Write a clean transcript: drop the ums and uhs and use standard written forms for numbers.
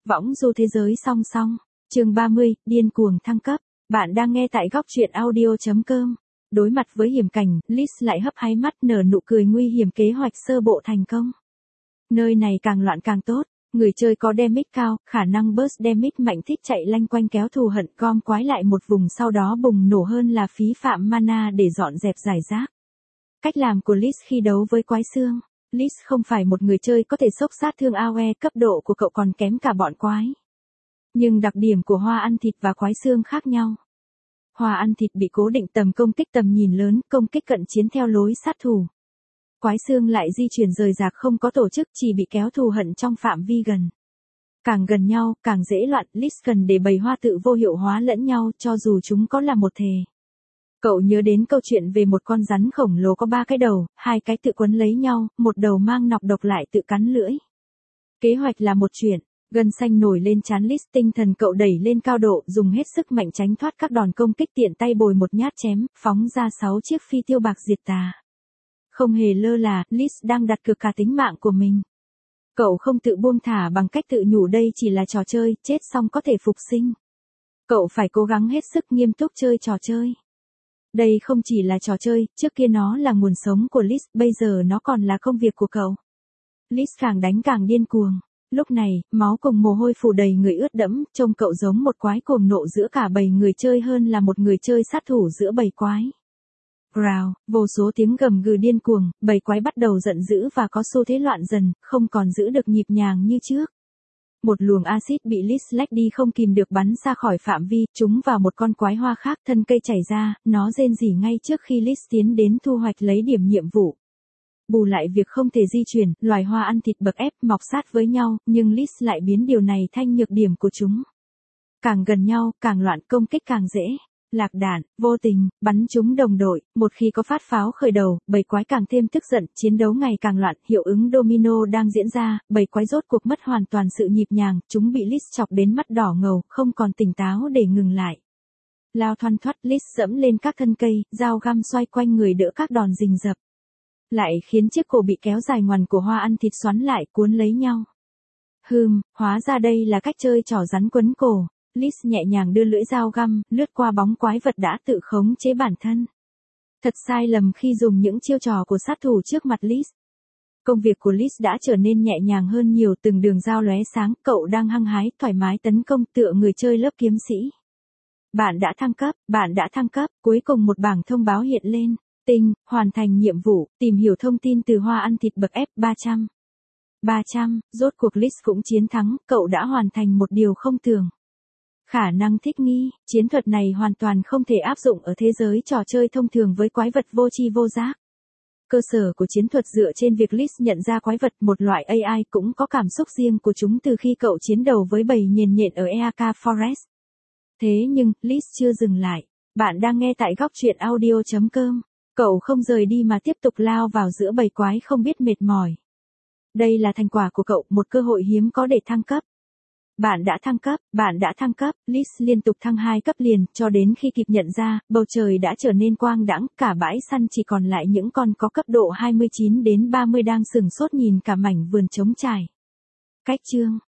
Võng du thế giới song song. Chương 30, điên cuồng thăng cấp. Bạn đang nghe tại góc truyện audio.com. Đối mặt với hiểm cảnh, Liz lại hấp háy mắt nở nụ cười nguy hiểm, kế hoạch sơ bộ thành công. Nơi này càng loạn càng tốt, người chơi có damage cao, khả năng burst damage mạnh, thích chạy lanh quanh kéo thù hận gom quái lại một vùng sau đó bùng nổ hơn là phí phạm mana để dọn dẹp giải rác. Cách làm của Liz khi đấu với quái xương. Liz không phải một người chơi có thể xốc sát thương AoE, cấp độ của cậu còn kém cả bọn quái. Nhưng đặc điểm của hoa ăn thịt và quái xương khác nhau. Hoa ăn thịt bị cố định tầm công kích tầm nhìn lớn, công kích cận chiến theo lối sát thủ. Quái xương lại di chuyển rời rạc không có tổ chức, chỉ bị kéo thù hận trong phạm vi gần. Càng gần nhau, càng dễ loạn, Liz cần để bầy hoa tự vô hiệu hóa lẫn nhau cho dù chúng có là một thể. Cậu nhớ đến câu chuyện về một con rắn khổng lồ có 3 cái đầu, 2 cái tự quấn lấy nhau, một đầu mang nọc độc lại tự cắn lưỡi. Kế hoạch là một chuyện, gân xanh nổi lên trán Liz, tinh thần cậu đẩy lên cao độ, dùng hết sức mạnh tránh thoát các đòn công kích, tiện tay bồi một nhát chém, phóng ra 6 chiếc phi tiêu bạc diệt tà. Không hề lơ là, Liz đang đặt cược cả tính mạng của mình. Cậu không tự buông thả bằng cách tự nhủ đây chỉ là trò chơi, chết xong có thể phục sinh. Cậu phải cố gắng hết sức nghiêm túc chơi trò chơi. Đây không chỉ là trò chơi, trước kia nó là nguồn sống của Liz, bây giờ nó còn là công việc của cậu. Liz càng đánh càng điên cuồng. Lúc này, máu cùng mồ hôi phủ đầy người ướt đẫm, trông cậu giống một quái cuồng nộ giữa cả bầy người chơi hơn là một người chơi sát thủ giữa bầy quái. Growl, vô số tiếng gầm gừ điên cuồng, bầy quái bắt đầu giận dữ và có xu thế loạn dần, không còn giữ được nhịp nhàng như trước. Một luồng axit bị Liz lách đi không kìm được bắn ra khỏi phạm vi, trúng vào một con quái hoa khác, thân cây chảy ra, nó rên rỉ ngay trước khi Liz tiến đến thu hoạch lấy điểm nhiệm vụ. Bù lại việc không thể di chuyển, loài hoa ăn thịt bậc ép mọc sát với nhau, nhưng Liz lại biến điều này thành nhược điểm của chúng. Càng gần nhau, càng loạn, công kích càng dễ. Lạc đạn, vô tình, bắn trúng đồng đội, một khi có phát pháo khởi đầu, bầy quái càng thêm tức giận, chiến đấu ngày càng loạn, hiệu ứng domino đang diễn ra, bầy quái rốt cuộc mất hoàn toàn sự nhịp nhàng, chúng bị Liz chọc đến mắt đỏ ngầu, không còn tỉnh táo để ngừng lại. Lao thoăn thoắt, Liz dẫm lên các thân cây, dao găm xoay quanh người đỡ các đòn rình rập. Lại khiến chiếc cổ bị kéo dài ngoằn của hoa ăn thịt xoắn lại, cuốn lấy nhau. Hóa ra đây là cách chơi trò rắn quấn cổ. Liz nhẹ nhàng đưa lưỡi dao găm, lướt qua bóng quái vật đã tự khống chế bản thân. Thật sai lầm khi dùng những chiêu trò của sát thủ trước mặt Liz. Công việc của Liz đã trở nên nhẹ nhàng hơn nhiều, từng đường dao lóe sáng, cậu đang hăng hái, thoải mái tấn công tựa người chơi lớp kiếm sĩ. Bạn đã thăng cấp, cuối cùng một bảng thông báo hiện lên. Hoàn thành nhiệm vụ, tìm hiểu thông tin từ hoa ăn thịt bậc F 300, rốt cuộc Liz cũng chiến thắng, cậu đã hoàn thành một điều không tưởng. Khả năng thích nghi, chiến thuật này hoàn toàn không thể áp dụng ở thế giới trò chơi thông thường với quái vật vô tri vô giác. Cơ sở của chiến thuật dựa trên việc Liz nhận ra quái vật, một loại AI cũng có cảm xúc riêng của chúng từ khi cậu chiến đầu với bầy nhện nhện ở EAK Forest. Thế nhưng, Liz chưa dừng lại. Bạn đang nghe tại góc truyện audio.com. Cậu không rời đi mà tiếp tục lao vào giữa bầy quái không biết mệt mỏi. Đây là thành quả của cậu, một cơ hội hiếm có để thăng cấp. Bạn đã thăng cấp, Liz liên tục thăng 2 cấp liền, cho đến khi kịp nhận ra, bầu trời đã trở nên quang đãng, cả bãi săn chỉ còn lại những con có cấp độ 29 đến 30 đang sừng sốt nhìn cả mảnh vườn trống trải. Cách chương,